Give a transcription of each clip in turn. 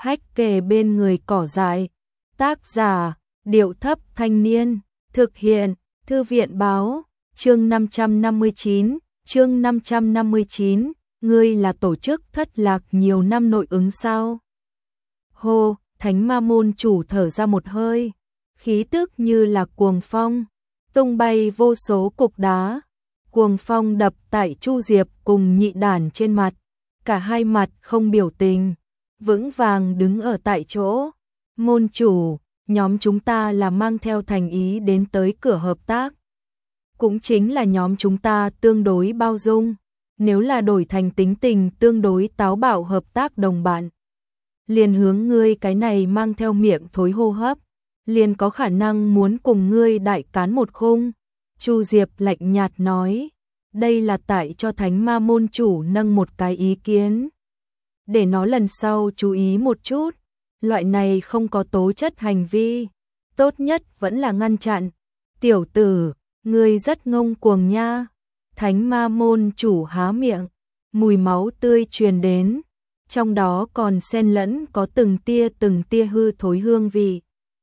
hách kề bên người cỏ dại. Tác giả, Điệu Thấp Thanh Niên. Thực hiện, Thư viện Báo. Chương 559, chương 559, ngươi là tổ chức thất lạc nhiều năm nội ứng sao? Hô, Thánh Ma môn chủ thở ra một hơi, khí tức như là cuồng phong, tung bay vô số cục đá. Cuồng phong đập tại Chu Diệp cùng Nhị Đản trên mặt, cả hai mặt không biểu tình, vững vàng đứng ở tại chỗ. Môn chủ, nhóm chúng ta là mang theo thành ý đến tới cửa hợp tác. Cũng chính là nhóm chúng ta tương đối bao dung, nếu là đổi thành tính tình tương đối táo bạo hợp tác đồng bạn, liền hướng ngươi cái này mang theo miệng thối hô hấp, liền có khả năng muốn cùng ngươi đại cán một khung. Chu Diệp lạnh nhạt nói, đây là tại cho Thánh Ma môn chủ nâng một cái ý kiến, để nó lần sau chú ý một chút, loại này không có tố chất hành vi, tốt nhất vẫn là ngăn chặn. Tiểu tử, ngươi rất ngông cuồng nha. Thánh Ma môn chủ há miệng, mùi máu tươi truyền đến, trong đó còn xen lẫn có từng tia hư thối hương vị,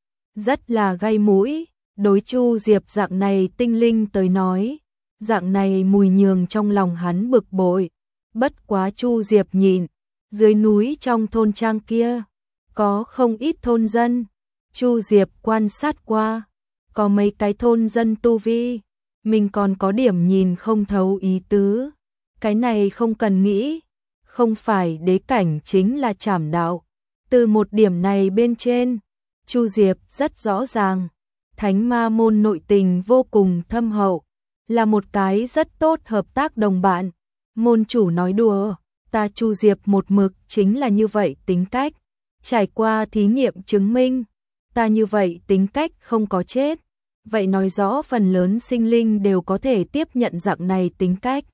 rất là gai mũi. Đối Chu Diệp dạng này tinh linh tới nói, dạng này mùi nhường trong lòng hắn bực bội. Bất quá Chu Diệp nhìn, dưới núi trong thôn trang kia, có không ít thôn dân. Chu Diệp quan sát qua, có mấy cái thôn dân tu vi, mình còn có điểm nhìn không thấu ý tứ. Cái này không cần nghĩ, không phải đế cảnh chính là trảm đạo. Từ một điểm này bên trên, Chu Diệp rất rõ ràng, Thánh Ma môn nội tình vô cùng thâm hậu, là một cái rất tốt hợp tác đồng bạn. Môn chủ nói đùa, ta Chu Diệp một mực chính là như vậy tính cách, trải qua thí nghiệm chứng minh, ta như vậy tính cách không có chết. Vậy nói rõ phần lớn sinh linh đều có thể tiếp nhận dạng này tính cách.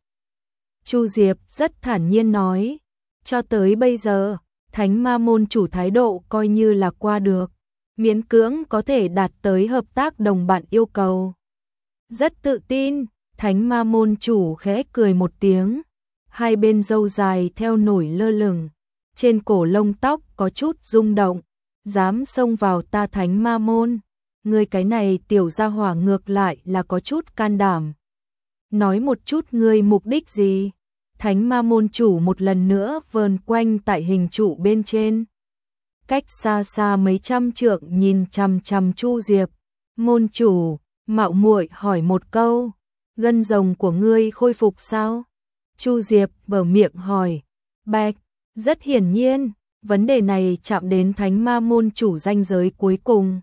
Chu Diệp rất thản nhiên nói, cho tới bây giờ, Thánh Ma môn chủ thái độ coi như là qua được, miễn cưỡng có thể đạt tới hợp tác đồng bạn yêu cầu. Rất tự tin, Thánh Ma môn chủ khẽ cười một tiếng, hai bên râu dài theo nổi lơ lửng, trên cổ lông tóc có chút rung động, dám xông vào ta Thánh Ma môn, ngươi cái này tiểu gia hỏa ngược lại là có chút can đảm. Nói một chút ngươi mục đích gì? Thánh Ma môn chủ một lần nữa vờn quanh tại hình trụ bên trên, cách xa xa mấy trăm trượng nhìn chằm chằm Chu Diệp. Môn chủ, mạo muội hỏi một câu, gân rồng của ngươi khôi phục sao? Chu Diệp mở miệng hỏi. Bạch, rất hiển nhiên, vấn đề này chạm đến Thánh Ma môn chủ ranh giới cuối cùng.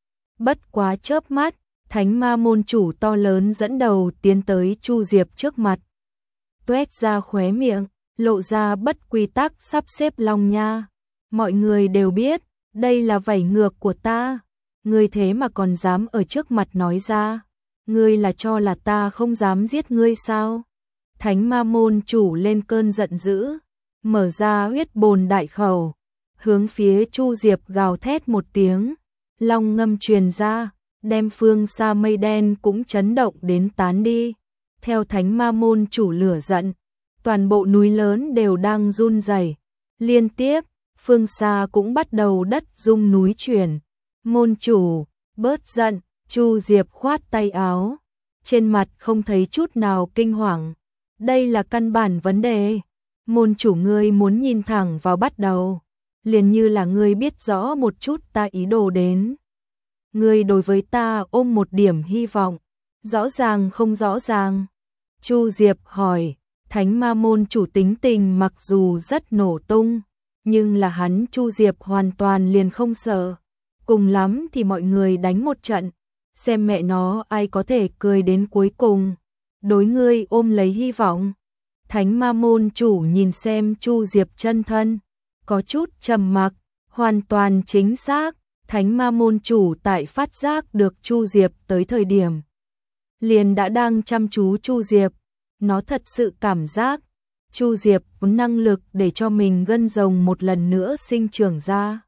Bất quá chớp mắt, Thánh Ma môn chủ to lớn dẫn đầu tiến tới Chu Diệp trước mặt, tuét ra khóe miệng, lộ ra bất quy tắc sắp xếp long nha. Mọi người đều biết, đây là vảy ngược của ta, ngươi thế mà còn dám ở trước mặt nói ra, ngươi là cho là ta không dám giết ngươi sao? Thánh Ma môn chủ lên cơn giận dữ, mở ra huyết bồn đại khẩu, hướng phía Chu Diệp gào thét một tiếng, long ngâm truyền ra, đem phương xa mây đen cũng chấn động đến tán đi. Theo Thánh Ma môn chủ lửa giận, toàn bộ núi lớn đều đang run rẩy, liên tiếp, phương xa cũng bắt đầu đất rung núi chuyển. Môn chủ, bớt giận. Chu Diệp khoát tay áo, trên mặt không thấy chút nào kinh hoàng. Đây là căn bản vấn đề. Môn chủ ngươi muốn nhìn thẳng vào bắt đầu, liền như là ngươi biết rõ một chút ta ý đồ đến. Ngươi đối với ta ôm một điểm hy vọng, rõ ràng không rõ ràng? Chu Diệp hỏi. Thánh Ma môn chủ tính tình mặc dù rất nổ tung, nhưng là hắn Chu Diệp hoàn toàn liền không sợ, cùng lắm thì mọi người đánh một trận, xem mẹ nó ai có thể cười đến cuối cùng. Đối ngươi ôm lấy hy vọng. Thánh Ma môn chủ nhìn xem Chu Diệp chân thân, có chút trầm mặc. Hoàn toàn chính xác, Thánh Ma môn chủ tại phát giác được Chu Diệp tới thời điểm, liền đã đang chăm chú Chu Diệp. Nó thật sự cảm giác Chu Diệp có năng lực để cho mình gân rồng một lần nữa sinh trưởng ra.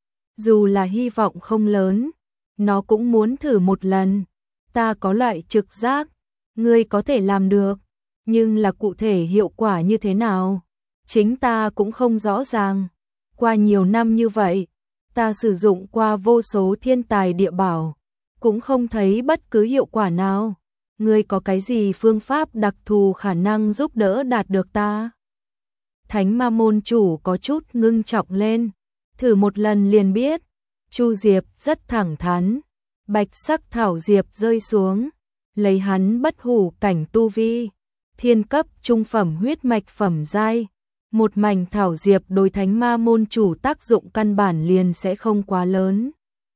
Dù là hy vọng không lớn, nó cũng muốn thử một lần. Ta có loại trực giác, ngươi có thể làm được, nhưng là cụ thể hiệu quả như thế nào, chính ta cũng không rõ ràng. Qua nhiều năm như vậy, ta sử dụng qua vô số thiên tài địa bảo, cũng không thấy bất cứ hiệu quả nào. Ngươi có cái gì phương pháp đặc thù khả năng giúp đỡ đạt được ta? Thánh ma môn chủ có chút ngưng trọng lên, thử một lần liền biết. Chu Diệp rất thẳng thắn, bạch sắc thảo diệp rơi xuống, lấy hắn bất hủ cảnh tu vi, thiên cấp trung phẩm huyết mạch phẩm giai, một mảnh thảo diệp đối thánh ma môn chủ tác dụng căn bản liền sẽ không quá lớn.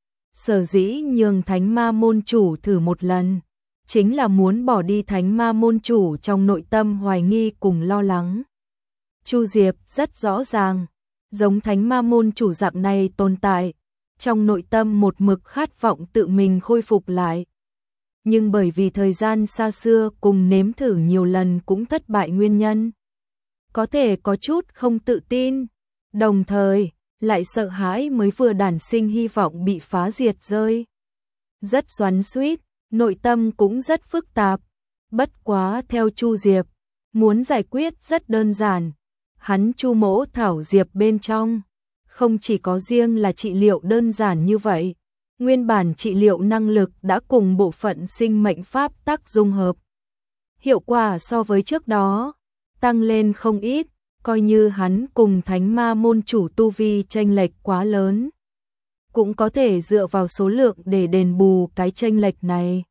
Sở dĩ nhường thánh ma môn chủ thử một lần, chính là muốn bỏ đi thánh ma môn chủ trong nội tâm hoài nghi cùng lo lắng. Chu Diệp rất rõ ràng, giống thánh ma môn chủ dạng này tồn tại, trong nội tâm một mực khát vọng tự mình khôi phục lại. Nhưng bởi vì thời gian xa xưa cùng nếm thử nhiều lần cũng thất bại nguyên nhân, có thể có chút không tự tin, đồng thời lại sợ hãi mới vừa đản sinh hy vọng bị phá diệt rơi. Rất xoắn xuýt, nội tâm cũng rất phức tạp. Bất quá theo Chu Diệp, muốn giải quyết rất đơn giản. Hắn Chu mỗ thảo diệp bên trong, không chỉ có riêng là trị liệu đơn giản như vậy, nguyên bản trị liệu năng lực đã cùng bộ phận sinh mệnh pháp tắc dung hợp. Hiệu quả so với trước đó, tăng lên không ít, coi như hắn cùng thánh ma môn chủ tu vi chênh lệch quá lớn, cũng có thể dựa vào số lượng để đền bù cái chênh lệch này.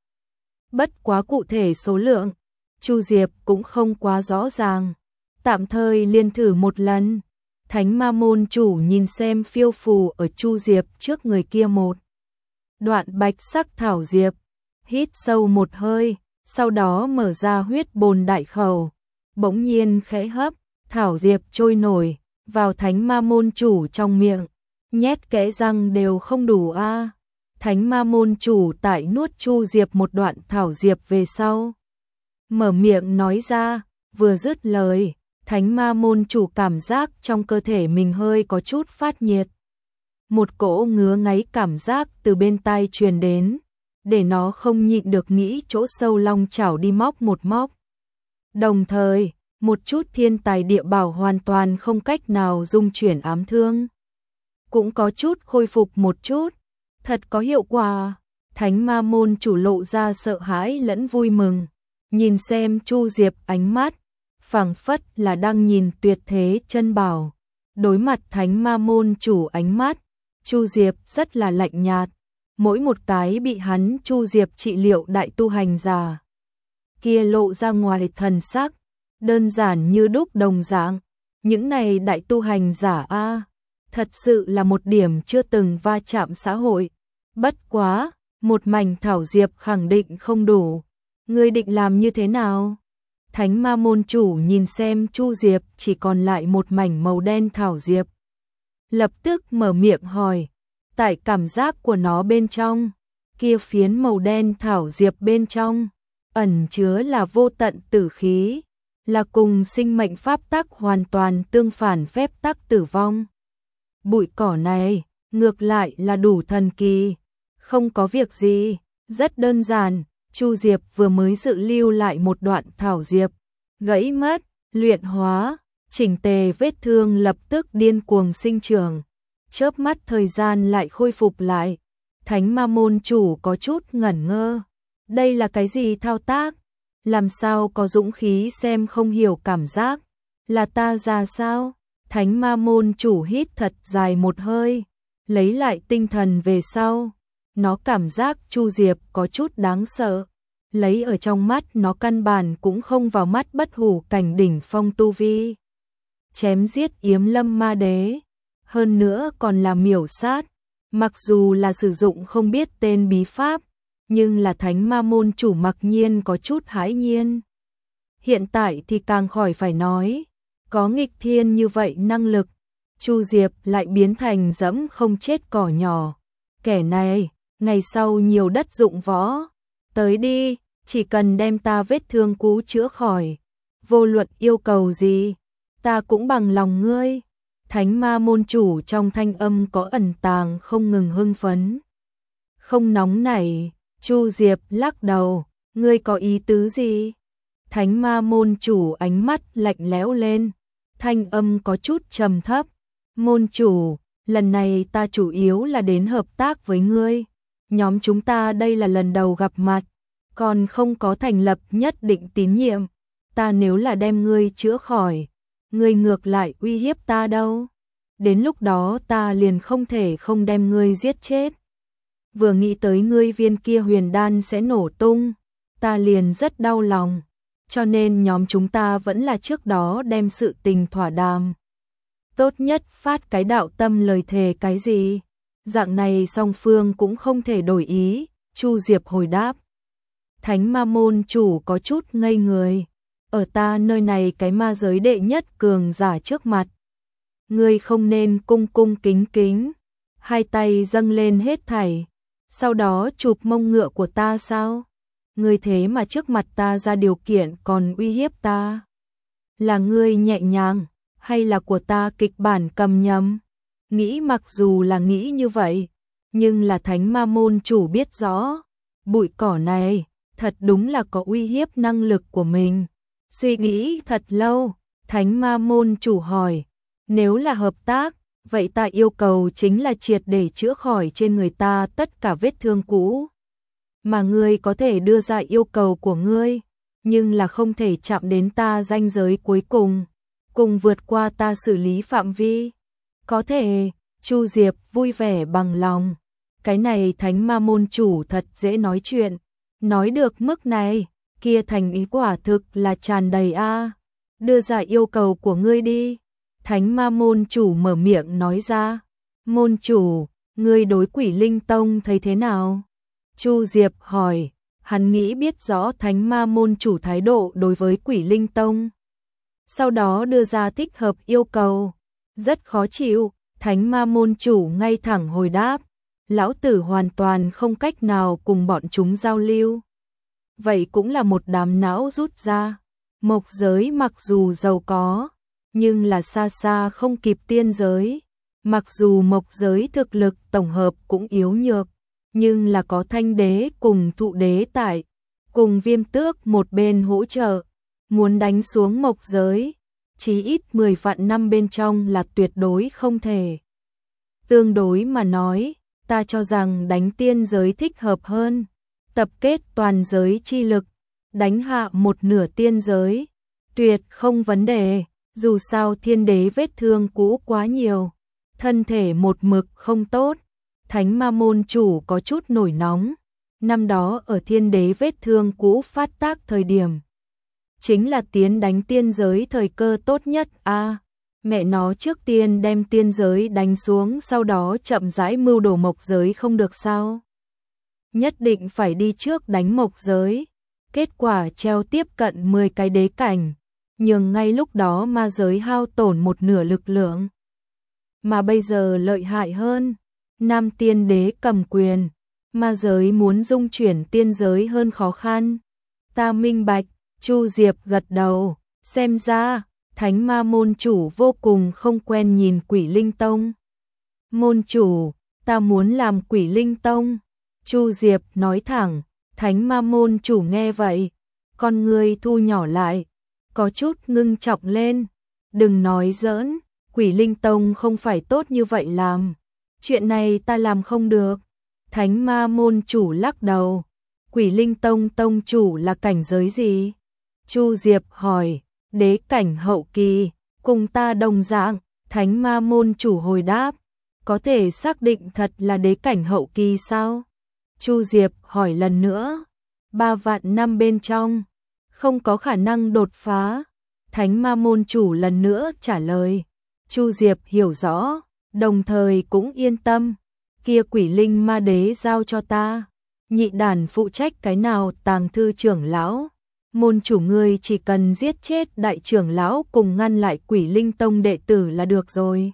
Bất quá cụ thể số lượng, Chu Diệp cũng không quá rõ ràng, tạm thời liên thử một lần. Thánh ma môn chủ nhìn xem phiêu phù ở Chu Diệp trước người kia một đoạn bạch sắc thảo diệp, hít sâu một hơi, sau đó mở ra huyết bồn đại khẩu, bỗng nhiên khẽ hấp, thảo diệp trôi nổi vào thánh ma môn chủ trong miệng, nhét kẽ răng đều không đủ a. Thánh ma môn chủ tại nuốt Chu Diệp một đoạn thảo diệp về sau, mở miệng nói ra, vừa dứt lời, thánh ma môn chủ cảm giác trong cơ thể mình hơi có chút phát nhiệt. Một cỗ ngứa ngáy cảm giác từ bên tai truyền đến, để nó không nhịn được nghĩ chỗ sâu long chảo đi móc một móc. Đồng thời, một chút thiên tài địa bảo hoàn toàn không cách nào dung chuyển ám thương, cũng có chút khôi phục một chút, thật có hiệu quả. Thánh ma môn chủ lộ ra sợ hãi lẫn vui mừng, nhìn xem Chu Diệp ánh mắt, phảng phất là đang nhìn tuyệt thế chân bảo. Đối mặt thánh ma môn chủ ánh mắt, Chu Diệp rất là lạnh nhạt, mỗi một cái bị hắn Chu Diệp trị liệu đại tu hành giả kia lộ ra ngoài thần sắc, đơn giản như đúc đồng dạng. Những này đại tu hành giả a, thật sự là một điểm chưa từng va chạm xã hội. Bất quá, một mảnh thảo diệp khẳng định không đủ. Ngươi định làm như thế nào? Thánh ma môn chủ nhìn xem Chu Diệp chỉ còn lại một mảnh màu đen thảo diệp, lập tức mở miệng hỏi. Tại cảm giác của nó bên trong, kia phiến màu đen thảo diệp bên trong ẩn chứa là vô tận tử khí, là cùng sinh mệnh pháp tắc hoàn toàn tương phản phép tắc tử vong. Bụi cỏ này ngược lại là đủ thần kỳ. Không có việc gì, rất đơn giản. Chu Diệp vừa mới dự lưu lại một đoạn thảo diệp, gãy mất, luyện hóa, chỉnh tề vết thương lập tức điên cuồng sinh trưởng, chớp mắt thời gian lại khôi phục lại. Thánh ma môn chủ có chút ngẩn ngơ, đây là cái gì thao tác? Làm sao có dũng khí xem không hiểu cảm giác? Là ta già sao? Thánh ma môn chủ hít thật dài một hơi, lấy lại tinh thần về sau. Nó cảm giác Chu Diệp có chút đáng sợ, lấy ở trong mắt nó căn bản cũng không vào mắt bất hủ cảnh đỉnh phong tu vi. Chém giết Yếm Lâm Ma Đế, hơn nữa còn là miểu sát, mặc dù là sử dụng không biết tên bí pháp, nhưng là thánh ma môn chủ mặc nhiên có chút hãi nhiên. Hiện tại thì càng khỏi phải nói, có nghịch thiên như vậy năng lực, Chu Diệp lại biến thành dẫm không chết cỏ nhỏ. Kẻ này, ngày sau nhiều đất dụng võ, tới đi, chỉ cần đem ta vết thương cũ chữa khỏi, vô luận yêu cầu gì, ta cũng bằng lòng ngươi. Thánh ma môn chủ trong thanh âm có ẩn tàng không ngừng hưng phấn. Không nóng nảy, Chu Diệp lắc đầu, ngươi có ý tứ gì? Thánh ma môn chủ ánh mắt lạnh lẽo lên, thanh âm có chút trầm thấp, Môn chủ, lần này ta chủ yếu là đến hợp tác với ngươi. Nhóm chúng ta đây là lần đầu gặp mặt, còn không có thành lập nhất định tín nhiệm. Ta nếu là đem ngươi chữa khỏi, ngươi ngược lại uy hiếp ta đâu. Đến lúc đó ta liền không thể không đem ngươi giết chết. Vừa nghĩ tới ngươi viên kia huyền đan sẽ nổ tung, ta liền rất đau lòng. Cho nên nhóm chúng ta vẫn là trước đó đem sự tình thỏa đàm. Tốt nhất phát cái đạo tâm lời thề cái gì. Dạng này song phương cũng không thể đổi ý. Chu Diệp hồi đáp. Thánh ma môn chủ có chút ngây người. Ở ta nơi này cái ma giới đệ nhất cường giả trước mặt. Ngươi không nên cung cung kính kính. Hai tay dâng lên hết thảy. Sau đó chụp mông ngựa của ta sao? Ngươi thế mà trước mặt ta ra điều kiện còn uy hiếp ta. Là ngươi nhẹ nhàng, hay là của ta kịch bản cầm nhầm? Nghĩ mặc dù là nghĩ như vậy, nhưng là thánh ma môn chủ biết rõ. Bụi cỏ này, thật đúng là có uy hiếp năng lực của mình. Suy nghĩ thật lâu, thánh ma môn chủ hỏi. Nếu là hợp tác, vậy ta yêu cầu chính là triệt để chữa khỏi trên người ta tất cả vết thương cũ. Mà ngươi có thể đưa ra yêu cầu của ngươi, nhưng là không thể chạm đến ta ranh giới cuối cùng, cùng vượt qua ta xử lý phạm vi. Có thể, Chu Diệp vui vẻ bằng lòng. Cái này thánh ma môn chủ thật dễ nói chuyện. Nói được mức này, kia thành ý quả thực là tràn đầy a. Đưa ra yêu cầu của ngươi đi. Thánh ma môn chủ mở miệng nói ra. Môn chủ, ngươi đối Quỷ Linh Tông thấy thế nào? Chu Diệp hỏi, hắn nghĩ biết rõ thánh ma môn chủ thái độ đối với Quỷ Linh Tông. Sau đó đưa ra thích hợp yêu cầu. Rất khó chịu, thánh ma môn chủ ngay thẳng hồi đáp. Lão tử hoàn toàn không cách nào cùng bọn chúng giao lưu. Vậy cũng là một đám não rút ra. Mộc giới mặc dù giàu có, nhưng là xa xa không kịp tiên giới. Mặc dù mộc giới thực lực tổng hợp cũng yếu nhược, nhưng là có thanh đế cùng thụ đế tại, cùng viêm tước một bên hỗ trợ. Muốn đánh xuống mộc giới, chí ít 10 vạn năm bên trong là tuyệt đối không thể. Tương đối mà nói, ta cho rằng đánh tiên giới thích hợp hơn. Tập kết toàn giới chi lực, đánh hạ một nửa tiên giới, tuyệt không vấn đề. Dù sao thiên đế vết thương cũ quá nhiều, thân thể một mực không tốt. Thánh ma môn chủ có chút nổi nóng. Năm đó ở thiên đế vết thương cũ phát tác thời điểm, chính là tiến đánh tiên giới thời cơ tốt nhất a. Mẹ nó trước tiên đem tiên giới đánh xuống, sau đó chậm rãi mưu đồ mộc giới không được sao? Nhất định phải đi trước đánh mộc giới. Kết quả treo tiếp cận 10 cái đế cảnh, nhưng ngay lúc đó ma giới hao tổn một nửa lực lượng. Mà bây giờ lợi hại hơn, nam tiên đế cầm quyền, ma giới muốn dung chuyển tiên giới hơn khó khăn. Ta minh bạch. Chu Diệp gật đầu, xem ra thánh ma môn chủ vô cùng không quen nhìn Quỷ Linh Tông. Môn chủ, ta muốn làm Quỷ Linh Tông. Chu Diệp nói thẳng. Thánh ma môn chủ nghe vậy, con người thu nhỏ lại, có chút ngưng trọng lên. Đừng nói giỡn, Quỷ Linh Tông không phải tốt như vậy làm. Chuyện này ta làm không được. Thánh ma môn chủ lắc đầu. Quỷ Linh Tông tông chủ là cảnh giới gì? Chu Diệp hỏi. Đế cảnh hậu kỳ, cùng ta đồng dạng. Thánh ma môn chủ hồi đáp. Có thể xác định thật là đế cảnh hậu kỳ sao? Chu Diệp hỏi lần nữa. 3 vạn năm bên trong, không có khả năng đột phá. Thánh ma môn chủ lần nữa trả lời. Chu Diệp hiểu rõ, đồng thời cũng yên tâm. Kia Quỷ Linh ma đế giao cho ta. Nhị đàn phụ trách cái nào tàng thư trưởng lão. Môn chủ ngươi chỉ cần giết chết đại trưởng lão cùng ngăn lại Quỷ Linh Tông đệ tử là được rồi.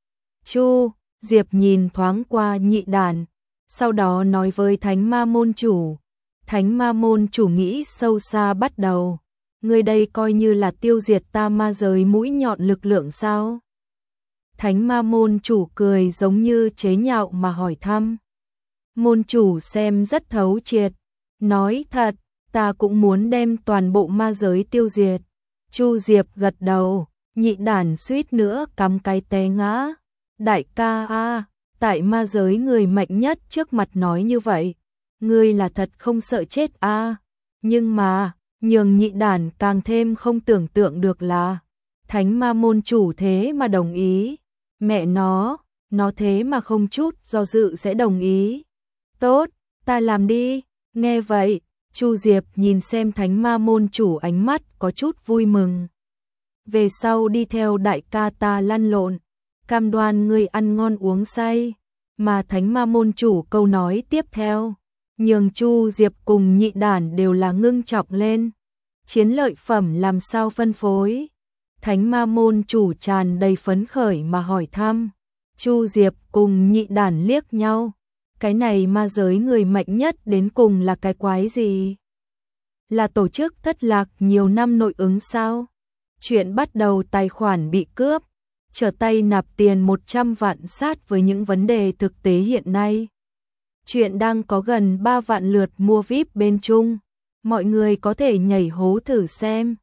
Chu Diệp nhìn thoáng qua nhị đàn, sau đó nói với thánh ma môn chủ. Thánh ma môn chủ nghĩ sâu xa bắt đầu. Ngươi đây coi như là tiêu diệt ta ma giới mũi nhọn lực lượng sao? Thánh ma môn chủ cười giống như chế nhạo mà hỏi thăm. Môn chủ xem rất thấu triệt. Nói thật, ta cũng muốn đem toàn bộ ma giới tiêu diệt. Chu Diệp gật đầu, nhị đàn suýt nữa cắm cái té ngã. Đại ca a, tại ma giới người mạnh nhất trước mặt nói như vậy, ngươi là thật không sợ chết a. Nhưng mà, nhường nhị đản càng thêm không tưởng tượng được là Thánh Ma môn chủ thế mà đồng ý. Mẹ nó thế mà không chút do dự sẽ đồng ý. Tốt, ta làm đi. Nghe vậy, Chu Diệp nhìn xem Thánh Ma môn chủ ánh mắt có chút vui mừng. Về sau đi theo đại ca ta lăn lộn, cam đoan ngươi ăn ngon uống say. Mà Thánh Ma môn chủ câu nói tiếp theo, nhường Chu Diệp cùng nhị đản đều là ngưng trọng lên. Chiến lợi phẩm làm sao phân phối? Thánh Ma môn chủ tràn đầy phấn khởi mà hỏi thăm. Chu Diệp cùng nhị đản liếc nhau. Cái này ma giới người mạnh nhất đến cùng là cái quái gì? Là tổ chức thất lạc nhiều năm nội ứng sao? Chuyện bắt đầu tài khoản bị cướp, trở tay nạp tiền 100 vạn sát với những vấn đề thực tế hiện nay. Chuyện đang có gần 3 vạn lượt mua VIP bên Trung. Mọi người có thể nhảy hố thử xem.